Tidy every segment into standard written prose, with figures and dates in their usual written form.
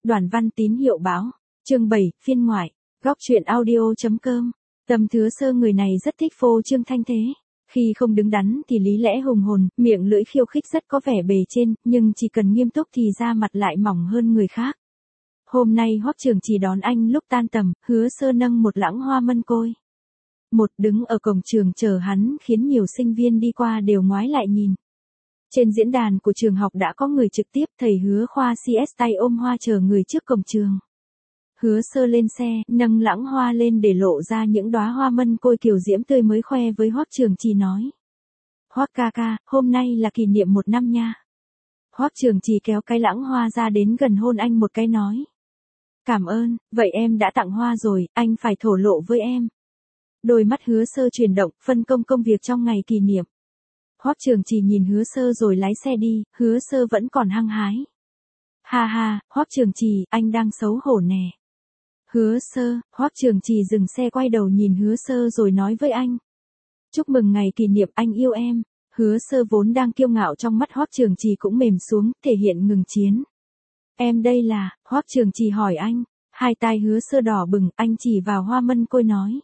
Đoàn văn tín hiệu báo. Chương 7, phiên ngoại. Góc truyện audio.com. Tầm Thứ Sơ người này rất thích phô trương thanh thế. Khi không đứng đắn thì lý lẽ hùng hồn, miệng lưỡi khiêu khích rất có vẻ bề trên, nhưng chỉ cần nghiêm túc thì da mặt lại mỏng hơn người khác. Hôm nay Hoắc Trường Trì đón anh lúc tan tầm, Hứa Sơ nâng một lẵng hoa mân côi. Một đứng ở cổng trường chờ hắn khiến nhiều sinh viên đi qua đều ngoái lại nhìn. Trên diễn đàn của trường học đã có người trực tiếp, thầy Hứa khoa CS tay ôm hoa chờ người trước cổng trường. Hứa Sơ lên xe, nâng lẵng hoa lên để lộ ra những đóa hoa mân côi kiều diễm tươi mới khoe với Hoắc Trường Trì nói. Hoắc ca ca, hôm nay là kỷ niệm 1 năm nha. Hoắc Trường Trì kéo cái lẵng hoa ra đến gần hôn anh một cái nói. Cảm ơn, vậy em đã tặng hoa rồi, anh phải thổ lộ với em. Đôi mắt Hứa Sơ chuyển động, phân công công việc trong ngày kỷ niệm. Hoắc Trường Trì nhìn Hứa Sơ rồi lái xe đi, Hứa Sơ vẫn còn hăng hái. Ha ha, Hoắc Trường Trì, anh đang xấu hổ nè. Hứa Sơ, Hoắc Trường Trì dừng xe quay đầu nhìn Hứa Sơ rồi nói với anh. Chúc mừng ngày kỷ niệm, anh yêu em. Hứa Sơ vốn đang kiêu ngạo trong mắt Hoắc Trường Trì cũng mềm xuống, thể hiện ngừng chiến. Em đây là, Hoắc Trường Trì hỏi anh. Hai tai Hứa Sơ đỏ bừng, anh chỉ vào hoa mân côi nói.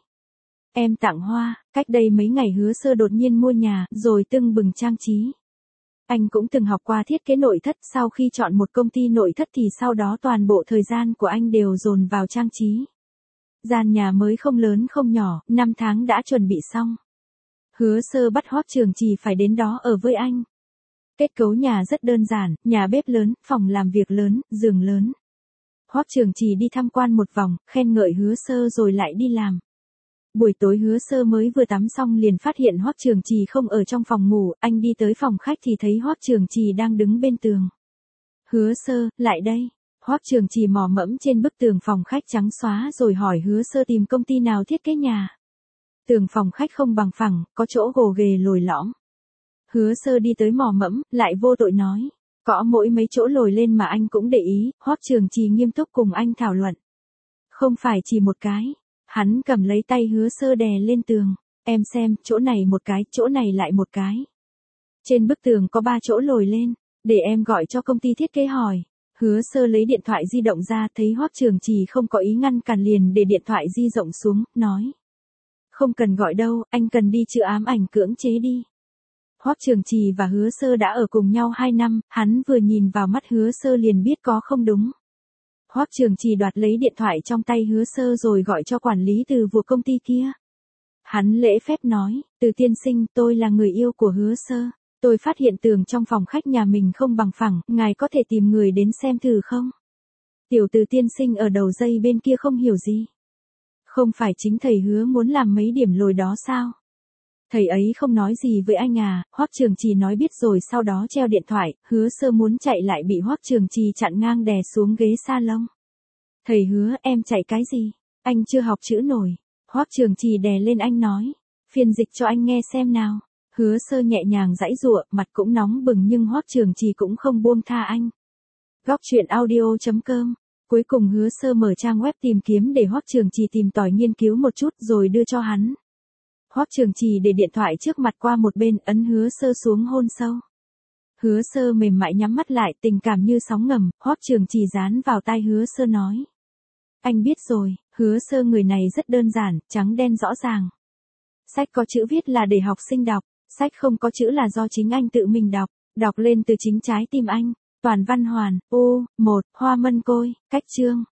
Em tặng hoa, cách đây mấy ngày Hứa Sơ đột nhiên mua nhà, rồi tưng bừng trang trí. Anh cũng từng học qua thiết kế nội thất, sau khi chọn một công ty nội thất thì sau đó toàn bộ thời gian của anh đều dồn vào trang trí. Gian nhà mới không lớn không nhỏ, 5 tháng đã chuẩn bị xong. Hứa Sơ bắt Hoắc Trường Trì phải đến đó ở với anh. Kết cấu nhà rất đơn giản, nhà bếp lớn, phòng làm việc lớn, giường lớn. Hoắc Trường Trì đi tham quan một vòng, khen ngợi Hứa Sơ rồi lại đi làm. Buổi tối Hứa Sơ mới vừa tắm xong liền phát hiện Hoắc Trường Trì không ở trong phòng ngủ, anh đi tới phòng khách thì thấy Hoắc Trường Trì đang đứng bên tường. Hứa Sơ, lại đây. Hoắc Trường Trì mò mẫm trên bức tường phòng khách trắng xóa rồi hỏi Hứa Sơ tìm công ty nào thiết kế nhà. Tường phòng khách không bằng phẳng, có chỗ gồ ghề lồi lõm. Hứa Sơ đi tới mò mẫm, lại vô tội nói. Có mỗi mấy chỗ lồi lên mà anh cũng để ý, Hoắc Trường Trì nghiêm túc cùng anh thảo luận. Không phải chỉ một cái. Hắn cầm lấy tay Hứa Sơ đè lên tường. Em xem, chỗ này một cái, chỗ này lại một cái. Trên bức tường có 3 chỗ lồi lên. Để em gọi cho công ty thiết kế hỏi. Hứa Sơ lấy điện thoại di động ra, thấy Hoắc Trường Trì không có ý ngăn cản liền để điện thoại di động xuống, nói. Không cần gọi đâu, anh cần đi chữa ám ảnh cưỡng chế đi. Hoắc Trường Trì và Hứa Sơ đã ở cùng nhau 2 năm, hắn vừa nhìn vào mắt Hứa Sơ liền biết có không đúng. Hoắc Trường Trì đoạt lấy điện thoại trong tay Hứa Sơ rồi gọi cho quản lý từ vụ công ty kia. Hắn lễ phép nói, Từ tiên sinh, tôi là người yêu của Hứa Sơ. Tôi phát hiện tường trong phòng khách nhà mình không bằng phẳng, ngài có thể tìm người đến xem thử không? Tiểu Từ tiên sinh ở đầu dây bên kia không hiểu gì. Không phải chính thầy Hứa muốn làm mấy điểm lồi đó sao? Thầy ấy không nói gì với anh à? Hoắc Trường Trì nói biết rồi sau đó treo điện thoại, Hứa Sơ muốn chạy lại bị Hoắc Trường Trì chặn ngang đè xuống ghế salon. Thầy Hứa, em chạy cái gì? Anh chưa học chữ nổi. Hoắc Trường Trì đè lên anh nói. Phiên dịch cho anh nghe xem nào. Hứa Sơ nhẹ nhàng giãy giụa, mặt cũng nóng bừng nhưng Hoắc Trường Trì cũng không buông tha anh. Góc truyện audio.com. Cuối cùng Hứa Sơ mở trang web tìm kiếm để Hoắc Trường Trì tìm tòi nghiên cứu một chút rồi đưa cho hắn. Hoắc Trường Trì để điện thoại trước mặt qua một bên, ấn Hứa Sơ xuống hôn sâu. Hứa Sơ mềm mại nhắm mắt lại, tình cảm như sóng ngầm, Hoắc Trường Trì dán vào tai Hứa Sơ nói. Anh biết rồi, Hứa Sơ người này rất đơn giản, trắng đen rõ ràng. Sách có chữ viết là để học sinh đọc, sách không có chữ là do chính anh tự mình đọc lên từ chính trái tim anh. Toàn văn hoàn, 1, hoa mân côi, cách chương.